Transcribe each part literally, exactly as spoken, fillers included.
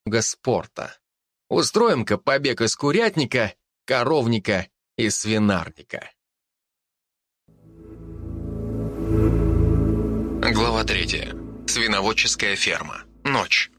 спорта. Устроим-ка побег из курятника, коровника и свинарника. Глава третья. Свиноводческая ферма. Ночь.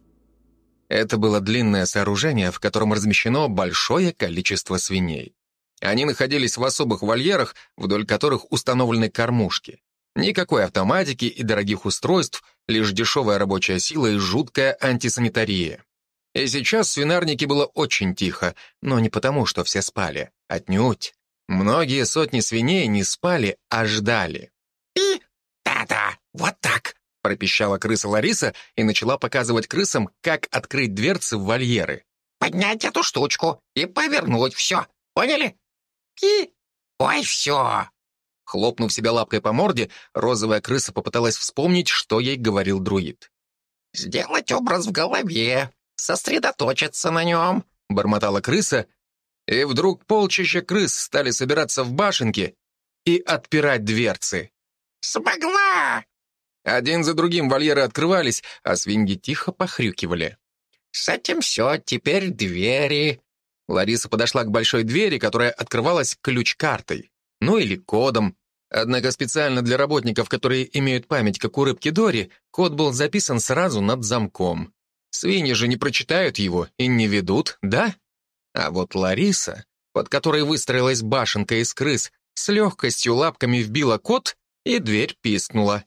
Это было длинное сооружение, в котором размещено большое количество свиней. Они находились в особых вольерах, вдоль которых установлены кормушки. Никакой автоматики и дорогих устройств, лишь дешевая рабочая сила и жуткая антисанитария. И сейчас в свинарнике было очень тихо, но не потому, что все спали. Отнюдь. Многие сотни свиней не спали, а ждали. И да-да, вот так, пропищала крыса Лариса и начала показывать крысам, как открыть дверцы в вольеры. Поднять эту штучку и повернуть все. Поняли? И... Ой, все. Хлопнув себя лапкой по морде, розовая крыса попыталась вспомнить, что ей говорил друид. «Сделать образ в голове, сосредоточиться на нем», — бормотала крыса, и вдруг полчища крыс стали собираться в башенке и отпирать дверцы. «Смогла!» Один за другим вольеры открывались, а свиньи тихо похрюкивали. «С этим все, теперь двери». Лариса подошла к большой двери, которая открывалась ключ-картой, ну или кодом. Однако специально для работников, которые имеют память, как у рыбки Дори, код был записан сразу над замком. Свиньи же не прочитают его и не ведут, да? А вот Лариса, под которой выстроилась башенка из крыс, с легкостью лапками вбила код, и дверь пискнула.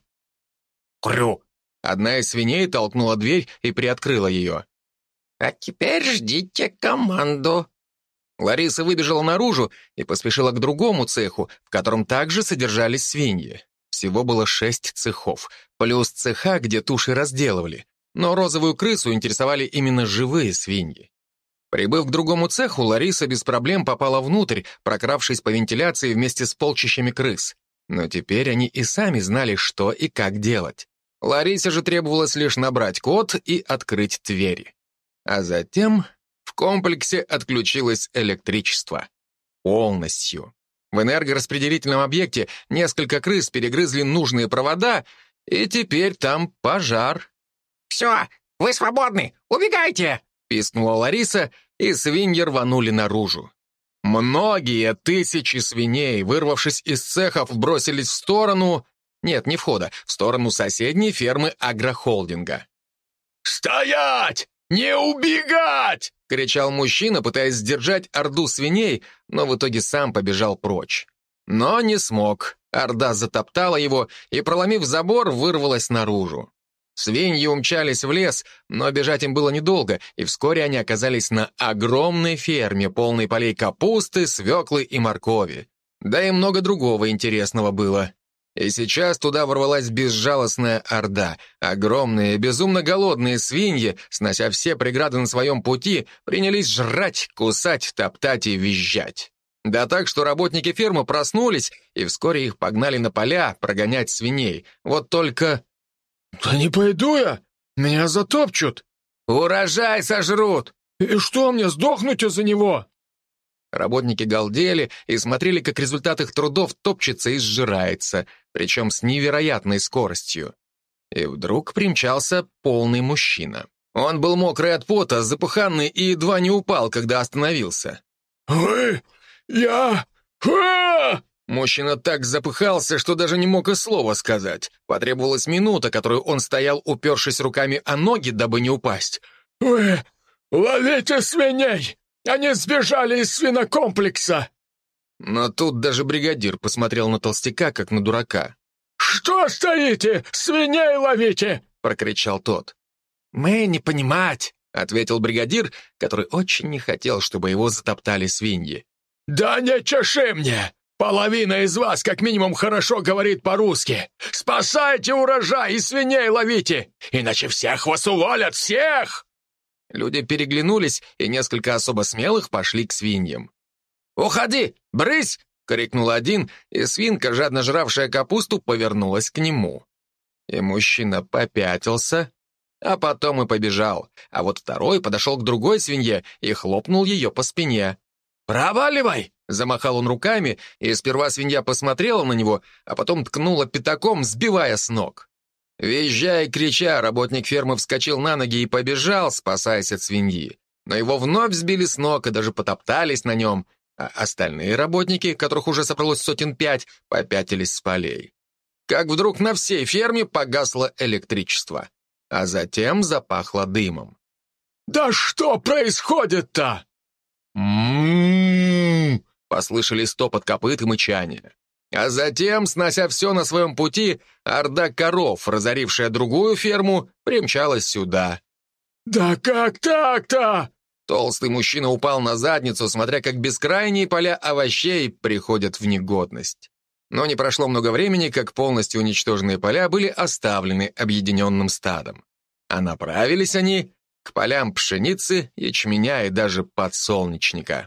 «Крю!» Одна из свиней толкнула дверь и приоткрыла ее. «А теперь ждите команду». Лариса выбежала наружу и поспешила к другому цеху, в котором также содержались свиньи. Всего было шесть цехов, плюс цеха, где туши разделывали. Но розовую крысу интересовали именно живые свиньи. Прибыв к другому цеху, Лариса без проблем попала внутрь, прокравшись по вентиляции вместе с полчищами крыс. Но теперь они и сами знали, что и как делать. Ларисе же требовалось лишь набрать код и открыть двери. А затем в комплексе отключилось электричество. Полностью. В энергораспределительном объекте несколько крыс перегрызли нужные провода, и теперь там пожар. «Все, вы свободны, убегайте!» — пискнула Лариса, и свиньи рванули наружу. Многие тысячи свиней, вырвавшись из цехов, бросились в сторону... Нет, не входа, в сторону соседней фермы агрохолдинга. «Стоять! Не убегать!» — кричал мужчина, пытаясь сдержать орду свиней, но в итоге сам побежал прочь. Но не смог. Орда затоптала его и, проломив забор, вырвалась наружу. Свиньи умчались в лес, но бежать им было недолго, и вскоре они оказались на огромной ферме, полной полей капусты, свеклы и моркови. Да и много другого интересного было. И сейчас туда ворвалась безжалостная орда. Огромные, безумно голодные свиньи, снося все преграды на своем пути, принялись жрать, кусать, топтать и визжать. Да так, что работники фермы проснулись, и вскоре их погнали на поля прогонять свиней. Вот только... «Да не пойду я! Меня затопчут!» «Урожай сожрут!» «И что мне, сдохнуть из-за него?» Работники галдели и смотрели, как результат их трудов топчется и сжирается, причем с невероятной скоростью. И вдруг примчался полный мужчина. Он был мокрый от пота, запыханный и едва не упал, когда остановился. «Вы... я... а!» Мужчина так запыхался, что даже не мог и слова сказать. Потребовалась минута, которую он стоял, упершись руками о ноги, дабы не упасть. «Вы... ловите свиней! Они сбежали из свинокомплекса!» Но тут даже бригадир посмотрел на толстяка, как на дурака. «Что стоите? Свиней ловите!» — прокричал тот. «Мы не понимать», — ответил бригадир, который очень не хотел, чтобы его затоптали свиньи. «Да не чеши мне! Половина из вас как минимум хорошо говорит по-русски. Спасайте урожай и свиней ловите, иначе всех вас уволят, всех!» Люди переглянулись, и несколько особо смелых пошли к свиньям. «Уходи! Брысь!» — крикнул один, и свинка, жадно жравшая капусту, повернулась к нему. И мужчина попятился, а потом и побежал, а вот второй подошел к другой свинье и хлопнул ее по спине. «Проваливай!» — замахал он руками, и сперва свинья посмотрела на него, а потом ткнула пятаком, сбивая с ног. Визжая и крича, работник фермы вскочил на ноги и побежал, спасаясь от свиньи. Но его вновь сбили с ног и даже потоптались на нем, а остальные работники, которых уже собралось сотен пять, попятились с полей. Как вдруг на всей ферме погасло электричество, а затем запахло дымом. «Да что происходит-то?» «М-м-м!» послышались топот копыт и мычание. А затем, снося все на своем пути, орда коров, разорившая другую ферму, примчалась сюда. «Да как так-то?» Толстый мужчина упал на задницу, смотря как бескрайние поля овощей приходят в негодность. Но не прошло много времени, как полностью уничтоженные поля были оставлены объединенным стадом. А направились они к полям пшеницы, ячменя и даже подсолнечника.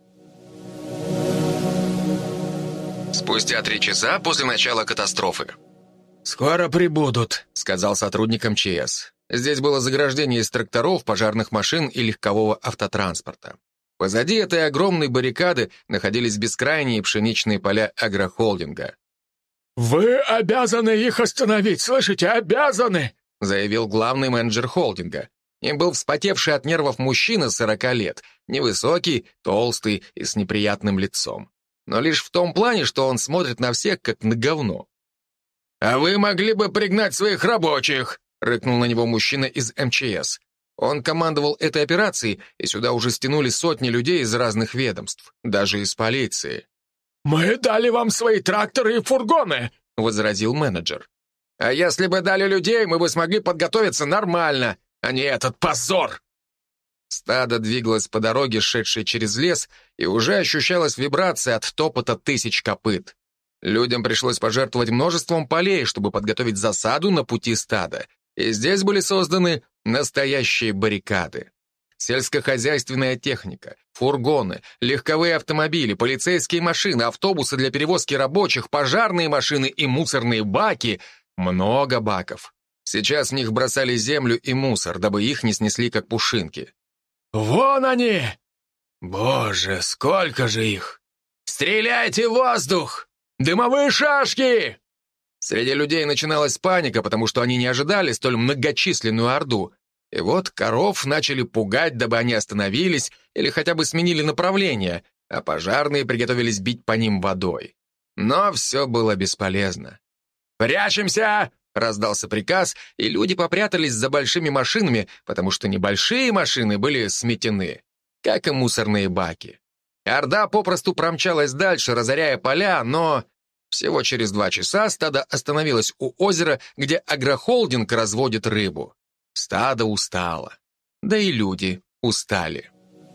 Спустя три часа после начала катастрофы. «Скоро прибудут», — сказал сотрудник эм че эс. Здесь было заграждение из тракторов, пожарных машин и легкового автотранспорта. Позади этой огромной баррикады находились бескрайние пшеничные поля агрохолдинга. «Вы обязаны их остановить, слышите, обязаны!» заявил главный менеджер холдинга. Им был вспотевший от нервов мужчина сорока лет, невысокий, толстый и с неприятным лицом. Но лишь в том плане, что он смотрит на всех, как на говно. «А вы могли бы пригнать своих рабочих!» — рыкнул на него мужчина из эм че эс. Он командовал этой операцией, и сюда уже стянули сотни людей из разных ведомств, даже из полиции. «Мы дали вам свои тракторы и фургоны!» — возразил менеджер. «А если бы дали людей, мы бы смогли подготовиться нормально, а не этот позор!» Стадо двигалось по дороге, шедшей через лес, и уже ощущалась вибрация от топота тысяч копыт. Людям пришлось пожертвовать множеством полей, чтобы подготовить засаду на пути стада, и здесь были созданы настоящие баррикады. Сельскохозяйственная техника, фургоны, легковые автомобили, полицейские машины, автобусы для перевозки рабочих, пожарные машины и мусорные баки. Много баков. Сейчас в них бросали землю и мусор, дабы их не снесли как пушинки. «Вон они! Боже, сколько же их! Стреляйте в воздух! Дымовые шашки!» Среди людей начиналась паника, потому что они не ожидали столь многочисленную орду. И вот коров начали пугать, дабы они остановились или хотя бы сменили направление, а пожарные приготовились бить по ним водой. Но все было бесполезно. «Прячемся!» — раздался приказ, и люди попрятались за большими машинами, потому что небольшие машины были сметены, как и мусорные баки. Орда попросту промчалась дальше, разоряя поля, но всего через два часа стадо остановилось у озера, где агрохолдинг разводит рыбу. Стадо устало. Да и люди устали.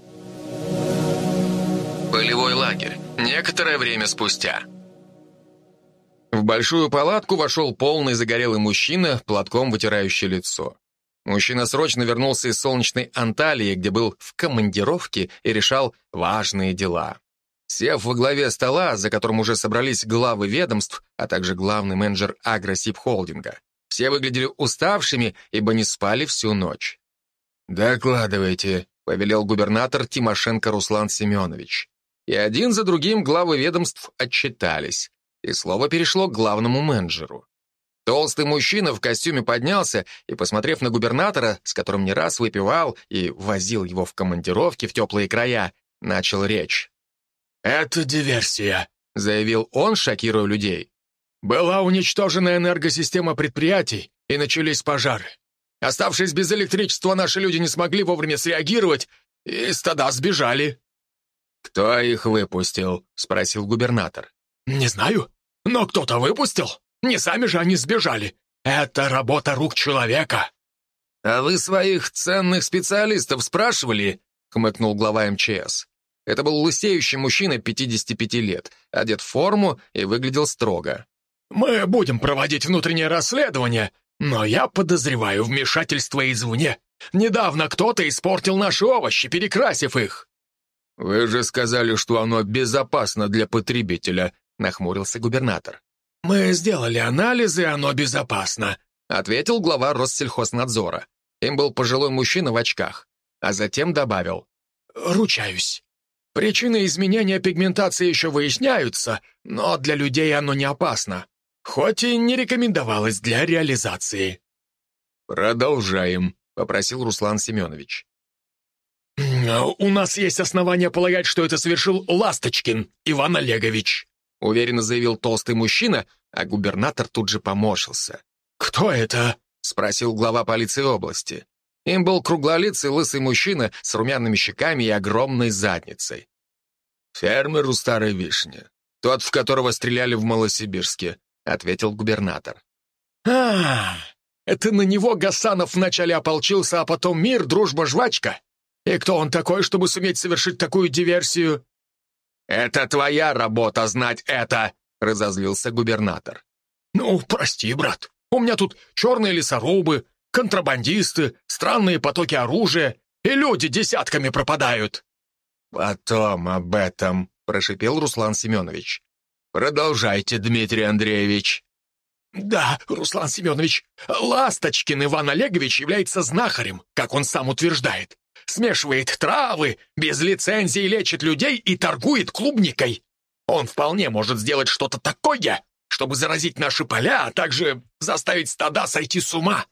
Полевой лагерь. Некоторое время спустя. В большую палатку вошел полный загорелый мужчина, платком вытирающий лицо. Мужчина срочно вернулся из солнечной Анталии, где был в командировке и решал важные дела. Сев во главе стола, за которым уже собрались главы ведомств, а также главный менеджер агросибхолдинга, все выглядели уставшими, ибо не спали всю ночь. «Докладывайте», — повелел губернатор Тимошенко Руслан Семенович. И один за другим главы ведомств отчитались, и слово перешло к главному менеджеру. Толстый мужчина в костюме поднялся и, посмотрев на губернатора, с которым не раз выпивал и возил его в командировки в теплые края, начал речь. «Это диверсия», — заявил он, шокируя людей. «Была уничтожена энергосистема предприятий, и начались пожары. Оставшись без электричества, наши люди не смогли вовремя среагировать, и стада сбежали». «Кто их выпустил?» — спросил губернатор. «Не знаю, но кто-то выпустил. Не сами же они сбежали. Это работа рук человека». «А вы своих ценных специалистов спрашивали?» — хмыкнул глава эм че эс. Это был лысеющий мужчина пятидесяти пяти лет, одет в форму и выглядел строго. «Мы будем проводить внутреннее расследование, но я подозреваю вмешательство извне. Недавно кто-то испортил наши овощи, перекрасив их». «Вы же сказали, что оно безопасно для потребителя», — нахмурился губернатор. «Мы сделали анализы, оно безопасно», — ответил глава Россельхознадзора. Им был пожилой мужчина в очках, а затем добавил. «Ручаюсь. Причины изменения пигментации еще выясняются, но для людей оно не опасно. хоть и не рекомендовалось для реализации. «Продолжаем», — попросил Руслан Семенович. «У нас есть основания полагать, что это совершил Ласточкин Иван Олегович», — уверенно заявил толстый мужчина, а губернатор тут же поморщился. «Кто это?» — спросил глава полиции области. Им был круглолицый лысый мужчина с румяными щеками и огромной задницей. «Фермер у Старой Вишни. Тот, в которого стреляли в Малосибирске», — ответил губернатор. «А, это на него Гасанов вначале ополчился, а потом мир, дружба, жвачка? И кто он такой, чтобы суметь совершить такую диверсию?» «Это твоя работа знать это», — разозлился губернатор. «Ну, прости, брат, у меня тут черные лесорубы, контрабандисты, странные потоки оружия, и люди десятками пропадают». «Потом об этом», — прошипел Руслан Семенович. «Продолжайте, Дмитрий Андреевич». «Да, Руслан Семенович, Ласточкин Иван Олегович является знахарем, как он сам утверждает. Смешивает травы, без лицензии лечит людей и торгует клубникой. Он вполне может сделать что-то такое, чтобы заразить наши поля, а также заставить стада сойти с ума».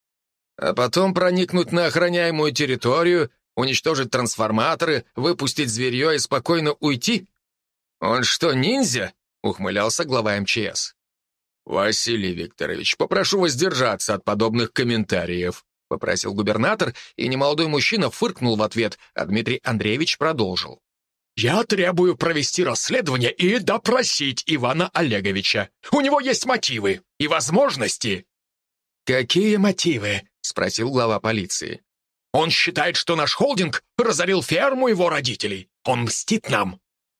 «А потом проникнуть на охраняемую территорию, уничтожить трансформаторы, выпустить зверье и спокойно уйти? Он что, ниндзя?» — ухмылялся глава эм че эс. «Василий Викторович, попрошу воздержаться от подобных комментариев», — попросил губернатор, и немолодой мужчина фыркнул в ответ, а Дмитрий Андреевич продолжил. «Я требую провести расследование и допросить Ивана Олеговича. У него есть мотивы и возможности». «Какие мотивы?» — спросил глава полиции. «Он считает, что наш холдинг разорил ферму его родителей. Он мстит нам».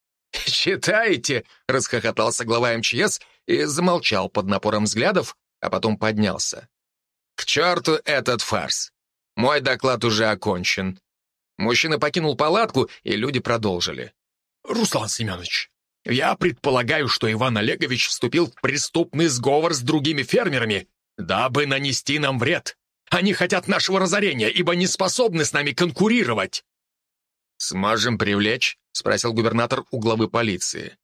«Считаете?» — расхохотался глава эм че эс и замолчал под напором взглядов, а потом поднялся. «К черту этот фарс! Мой доклад уже окончен». Мужчина покинул палатку, и люди продолжили. «Руслан Семенович, я предполагаю, что Иван Олегович вступил в преступный сговор с другими фермерами, дабы нанести нам вред. Они хотят нашего разорения, ибо не способны с нами конкурировать». «Сможем привлечь?» — спросил губернатор у главы полиции.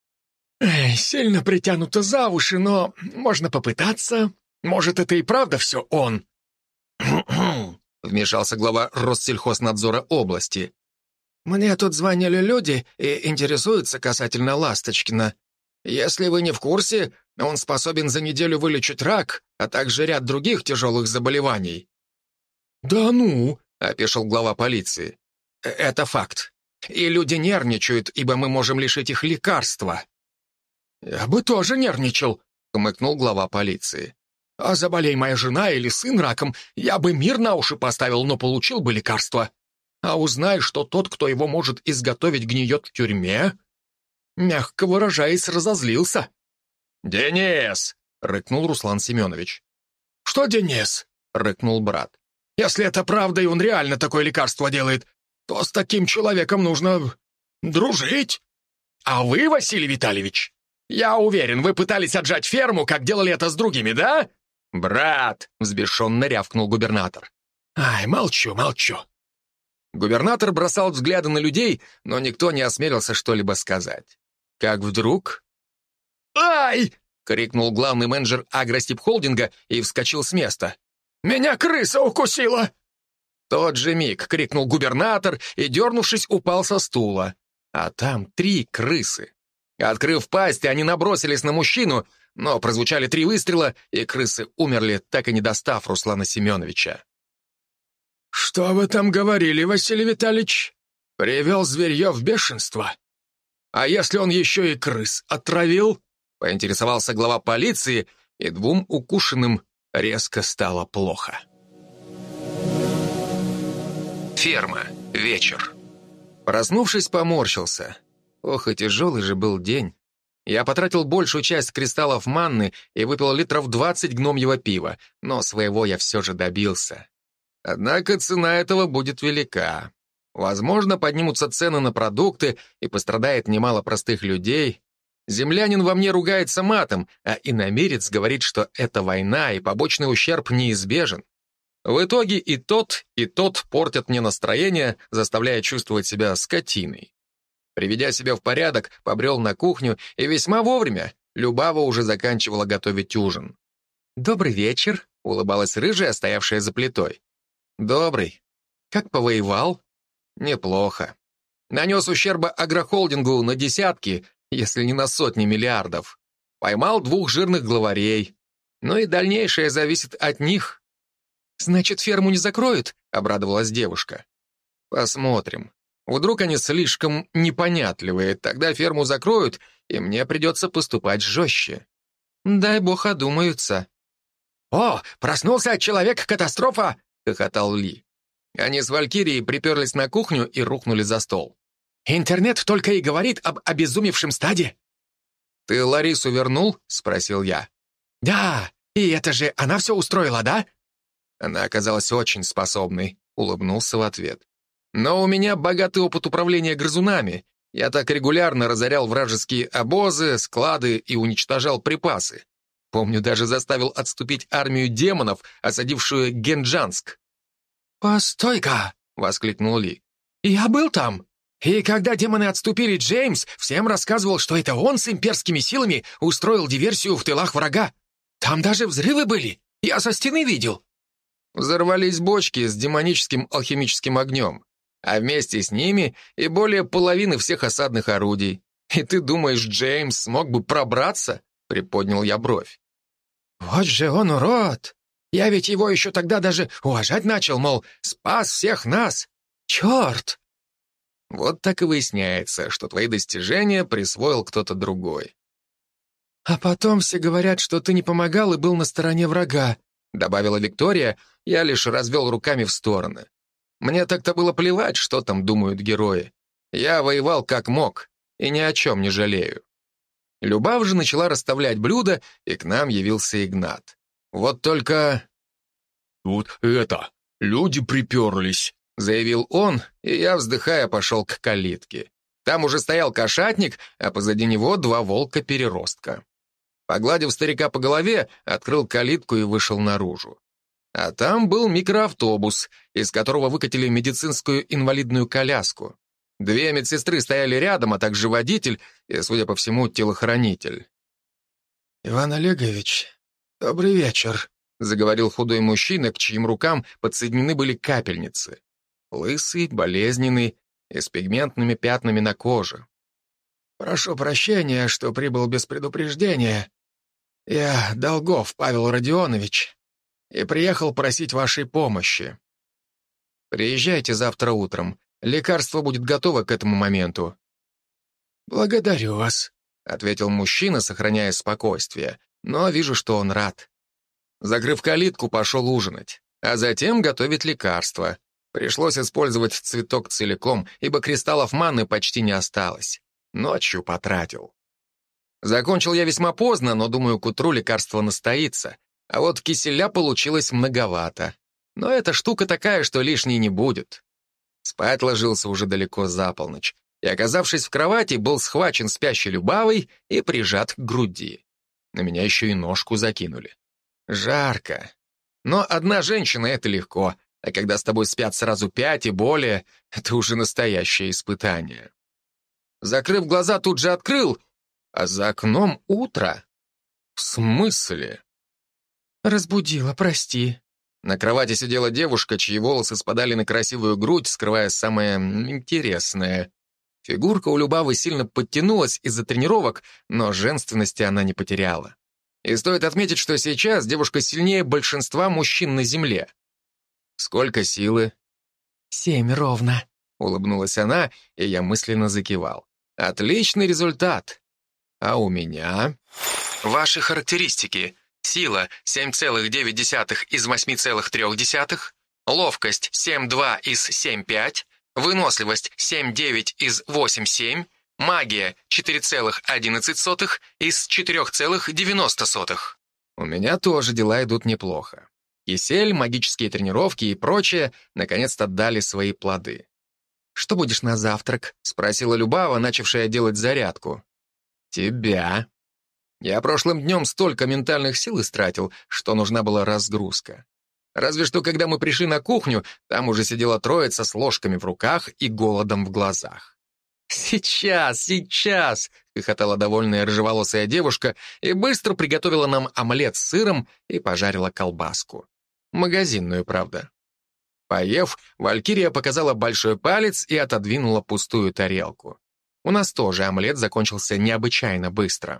Эй, «Сильно притянуто за уши, но можно попытаться. Может, это и правда все он?» вмешался глава Россельхознадзора области. «Мне тут звонили люди и интересуются касательно Ласточкина. Если вы не в курсе, он способен за неделю вылечить рак, а также ряд других тяжелых заболеваний». «Да ну!» — опешил глава полиции. «Это факт. И люди нервничают, ибо мы можем лишить их лекарства». «Я бы тоже нервничал», — хмыкнул глава полиции. «А заболей моя жена или сын раком, я бы мир на уши поставил, но получил бы лекарство. А узнай, что тот, кто его может изготовить, гниет в тюрьме...» Мягко выражаясь, разозлился. «Денис!» — рыкнул Руслан Семенович. «Что Денис?» — рыкнул брат. «Если это правда, и он реально такое лекарство делает, то с таким человеком нужно дружить. А вы, Василий Витальевич, я уверен, вы пытались отжать ферму, как делали это с другими, да?» «Брат!» — взбешенно рявкнул губернатор. «Ай, молчу, молчу». Губернатор бросал взгляды на людей, но никто не осмелился что-либо сказать. Как вдруг... «Ай!» — крикнул главный менеджер Агростип-холдинга и вскочил с места. «Меня крыса укусила!» В тот же миг крикнул губернатор и, дернувшись, упал со стула. А там три крысы. Открыв пасть, они набросились на мужчину, но прозвучали три выстрела, и крысы умерли, так и не достав Руслана Семеновича. «Что вы там говорили, Василий Витальевич? Привел зверье в бешенство? А если он еще и крыс отравил?» — поинтересовался глава полиции, и двум укушенным резко стало плохо. Ферма. Вечер. Проснувшись, поморщился. Ох, и тяжелый же был день. Я потратил большую часть кристаллов манны и выпил литров двадцать гномьего пива, но своего я все же добился. Однако цена этого будет велика. Возможно, поднимутся цены на продукты, и пострадает немало простых людей. Землянин во мне ругается матом, а иномирец говорит, что это война, и побочный ущерб неизбежен. В итоге и тот, и тот портят мне настроение, заставляя чувствовать себя скотиной. Приведя себя в порядок, побрел на кухню, и весьма вовремя. Любава уже заканчивала готовить ужин. «Добрый вечер», — улыбалась рыжая, стоявшая за плитой. «Добрый. Как повоевал?» «Неплохо. Нанес ущерба агрохолдингу на десятки, если не на сотни миллиардов. Поймал двух жирных главарей. Но и дальнейшее зависит от них». «Значит, ферму не закроют?» — обрадовалась девушка. «Посмотрим. Вдруг они слишком непонятливые, тогда ферму закроют, и мне придется поступать жестче. Дай бог одумаются». «О, проснулся человек-катастрофа!» — хохотал Ли. Они с Валькирией приперлись на кухню и рухнули за стол. «Интернет только и говорит об обезумевшем стаде». «Ты Ларису вернул?» — спросил я. «Да, и это же она все устроила, да?» Она оказалась очень способной, улыбнулся в ответ. «Но у меня богатый опыт управления грызунами. Я так регулярно разорял вражеские обозы, склады и уничтожал припасы. Помню, даже заставил отступить армию демонов, осадившую Генджанск». «Постой-ка!» — воскликнул Ли. «Я был там. И когда демоны отступили, Джеймс всем рассказывал, что это он с имперскими силами устроил диверсию в тылах врага. Там даже взрывы были. Я со стены видел». Взорвались бочки с демоническим алхимическим огнем, а вместе с ними и более половины всех осадных орудий. И ты думаешь, Джеймс смог бы пробраться? Приподнял я бровь. «Вот же он урод! Я ведь его еще тогда даже уважать начал, мол, спас всех нас! Черт!» Вот так и выясняется, что твои достижения присвоил кто-то другой. «А потом все говорят, что ты не помогал и был на стороне врага», добавила Виктория, я лишь развел руками в стороны. Мне так-то было плевать, что там думают герои. Я воевал как мог, и ни о чем не жалею. Любав же начала расставлять блюда, и к нам явился Игнат. Вот только... «Тут это, люди приперлись», — заявил он, и я, вздыхая, пошел к калитке. Там уже стоял кошатник, а позади него два волка-переростка. Погладив старика по голове, открыл калитку и вышел наружу. А там был микроавтобус, из которого выкатили медицинскую инвалидную коляску. Две медсестры стояли рядом, а также водитель и, судя по всему, телохранитель. «Иван Олегович, добрый вечер», — заговорил худой мужчина, к чьим рукам подсоединены были капельницы. Лысый, болезненный и с пигментными пятнами на коже. «Прошу прощения, что прибыл без предупреждения. Я Долгов Павел Родионович и приехал просить вашей помощи». «Приезжайте завтра утром. Лекарство будет готово к этому моменту». «Благодарю вас», — ответил мужчина, сохраняя спокойствие, но вижу, что он рад. Закрыв калитку, пошел ужинать, а затем готовить лекарство. Пришлось использовать цветок целиком, ибо кристаллов маны почти не осталось. Ночью потратил. Закончил я весьма поздно, но, думаю, к утру лекарство настоится. А вот киселя получилось многовато. Но эта штука такая, что лишней не будет. Спать ложился уже далеко за полночь, и, оказавшись в кровати, был схвачен спящей Любавой и прижат к груди. На меня еще и ножку закинули. Жарко. Но одна женщина — это легко, а когда с тобой спят сразу пять и более, это уже настоящее испытание. Закрыв глаза, тут же открыл, а за окном утро. В смысле? «Разбудила, прости». На кровати сидела девушка, чьи волосы спадали на красивую грудь, скрывая самое интересное. Фигурка у Любавы сильно подтянулась из-за тренировок, но женственности она не потеряла. И стоит отметить, что сейчас девушка сильнее большинства мужчин на земле. «Сколько силы?» «Семь ровно», — улыбнулась она, и я мысленно закивал. «Отличный результат. А у меня...» Ваши характеристики. Сила семь целых девять десятых из восемь целых три десятых, ловкость семь целых два из семь целых пять, выносливость семь целых девять из восемь целых семь, магия четыре целых одиннадцать сотых из четыре целых девяносто сотых. У меня тоже дела идут неплохо. Кисель, магические тренировки и прочее наконец-то дали свои плоды. «Что будешь на завтрак?» — спросила Любава, начавшая делать зарядку. «Тебя». Я прошлым днем столько ментальных сил истратил, что нужна была разгрузка. Разве что, когда мы пришли на кухню, там уже сидела троица с ложками в руках и голодом в глазах. «Сейчас, сейчас!» — хохотала довольная рыжеволосая девушка и быстро приготовила нам омлет с сыром и пожарила колбаску. Магазинную, правда. Поев, Валькирия показала большой палец и отодвинула пустую тарелку. У нас тоже омлет закончился необычайно быстро.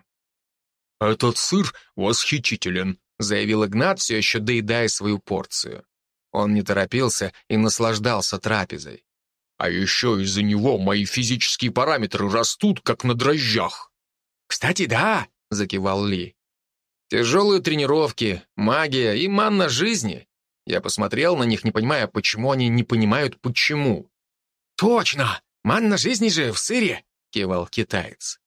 «Этот сыр восхитителен», — заявил Игнат, все еще доедая свою порцию. Он не торопился и наслаждался трапезой. «А еще из-за него мои физические параметры растут, как на дрожжах». «Кстати, да», — закивал Ли. «Тяжелые тренировки, магия и манна жизни». Я посмотрел на них, не понимая, почему они не понимают, почему. «Точно! Манна жизни же в сыре!» — кивал китаец.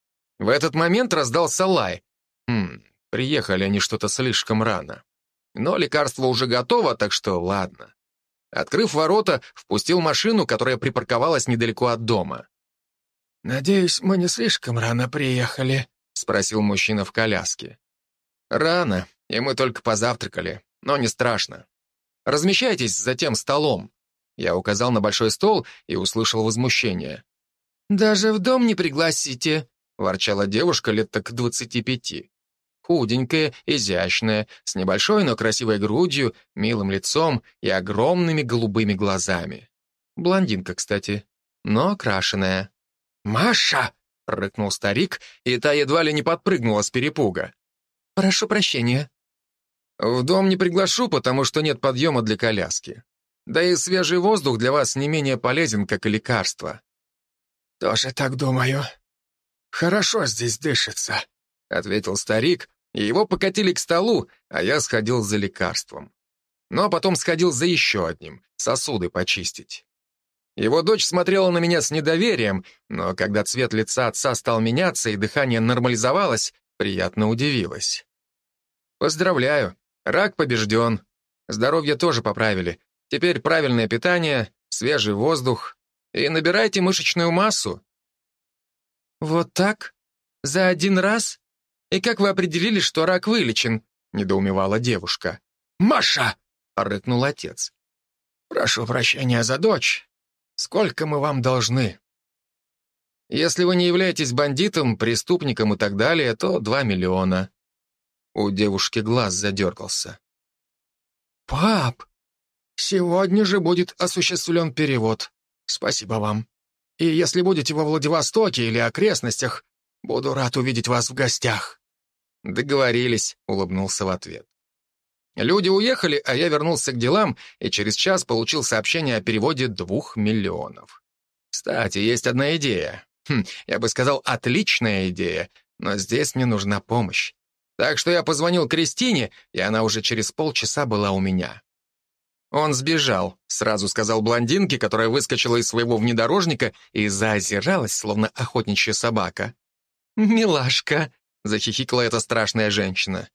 В этот момент раздался лай. Хм, приехали они что-то слишком рано. Но лекарство уже готово, так что ладно. Открыв ворота, впустил машину, которая припарковалась недалеко от дома. «Надеюсь, мы не слишком рано приехали?» — спросил мужчина в коляске. «Рано, и мы только позавтракали, но не страшно. Размещайтесь за тем столом». Я указал на большой стол и услышал возмущение. «Даже в дом не пригласите», — ворчала девушка лет так двадцати пяти. Худенькая, изящная, с небольшой, но красивой грудью, милым лицом и огромными голубыми глазами. Блондинка, кстати, но окрашенная. «Маша!» — рыкнул старик, и та едва ли не подпрыгнула с перепуга. «Прошу прощения». «В дом не приглашу, потому что нет подъема для коляски. Да и свежий воздух для вас не менее полезен, как и лекарство». «Тоже так думаю. Хорошо здесь дышится», — ответил старик, и его покатили к столу, а я сходил за лекарством. Но потом сходил за еще одним, сосуды почистить. Его дочь смотрела на меня с недоверием, но когда цвет лица отца стал меняться и дыхание нормализовалось, приятно удивилась. «Поздравляю, рак побежден. Здоровье тоже поправили. Теперь правильное питание, свежий воздух и набирайте мышечную массу». «Вот так? За один раз? И как вы определили, что рак вылечен?» — недоумевала девушка. «Маша!» — рыкнул отец. «Прошу прощения за дочь. Сколько мы вам должны?» «Если вы не являетесь бандитом, преступником и так далее, то два миллиона». У девушки глаз задергался. «Пап, сегодня же будет осуществлен перевод. Спасибо вам. И если будете во Владивостоке или окрестностях, буду рад увидеть вас в гостях». «Договорились», — улыбнулся в ответ. Люди уехали, а я вернулся к делам и через час получил сообщение о переводе двух миллионов. Кстати, есть одна идея. Хм, я бы сказал, отличная идея, но здесь мне нужна помощь. Так что я позвонил Кристине, и она уже через полчаса была у меня. «Он сбежал», — сразу сказал блондинке, которая выскочила из своего внедорожника и заозиралась, словно охотничья собака. «Милашка», — захихикала эта страшная женщина.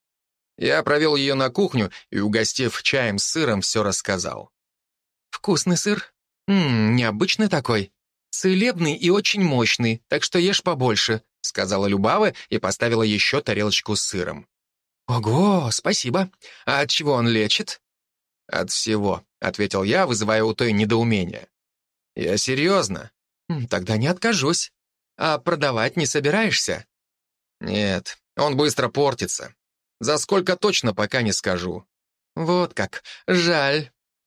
Я провел ее на кухню и, угостив чаем с сыром, все рассказал. «Вкусный сыр? Ммм, необычный такой. Целебный и очень мощный, так что ешь побольше», — сказала Любава и поставила еще тарелочку с сыром. «Ого, спасибо. А от чего он лечит?» «От всего», — ответил я, вызывая у той недоумение. «Я серьезно?» «Тогда не откажусь. А продавать не собираешься?» «Нет, он быстро портится. За сколько точно пока не скажу». «Вот как. Жаль.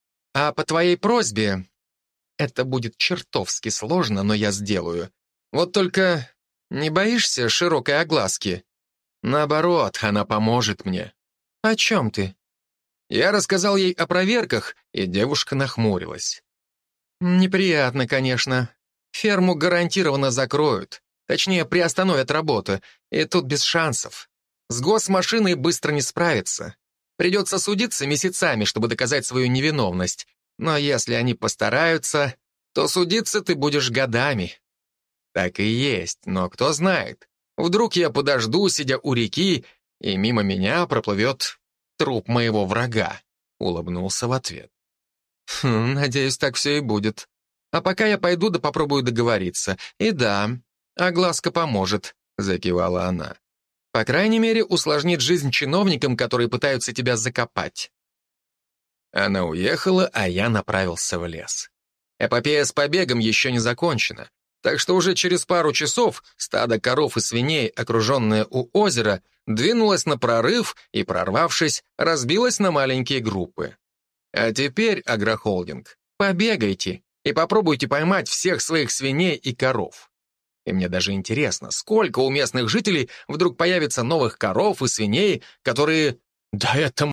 А по твоей просьбе...» «Это будет чертовски сложно, но я сделаю. Вот только не боишься широкой огласки?» «Наоборот, она поможет мне». «О чем ты?» Я рассказал ей о проверках, и девушка нахмурилась. «Неприятно, конечно. Ферму гарантированно закроют. Точнее, приостановят работу, и тут без шансов. С госмашиной быстро не справиться. Придется судиться месяцами, чтобы доказать свою невиновность. Но если они постараются, то судиться ты будешь годами». Так и есть, но кто знает. Вдруг я подожду, сидя у реки, и мимо меня проплывет труп моего врага. Улыбнулся в ответ. Хм, надеюсь, так все и будет. А пока я пойду да попробую договориться. И да, огласка поможет, закивала она. По крайней мере, усложнит жизнь чиновникам, которые пытаются тебя закопать. Она уехала, а я направился в лес. Эпопея с побегом еще не закончена. Так что уже через пару часов стадо коров и свиней, окруженное у озера, двинулось на прорыв и, прорвавшись, разбилось на маленькие группы. А теперь, агрохолдинг, побегайте и попробуйте поймать всех своих свиней и коров. И мне даже интересно, сколько у местных жителей вдруг появится новых коров и свиней, которые... Да это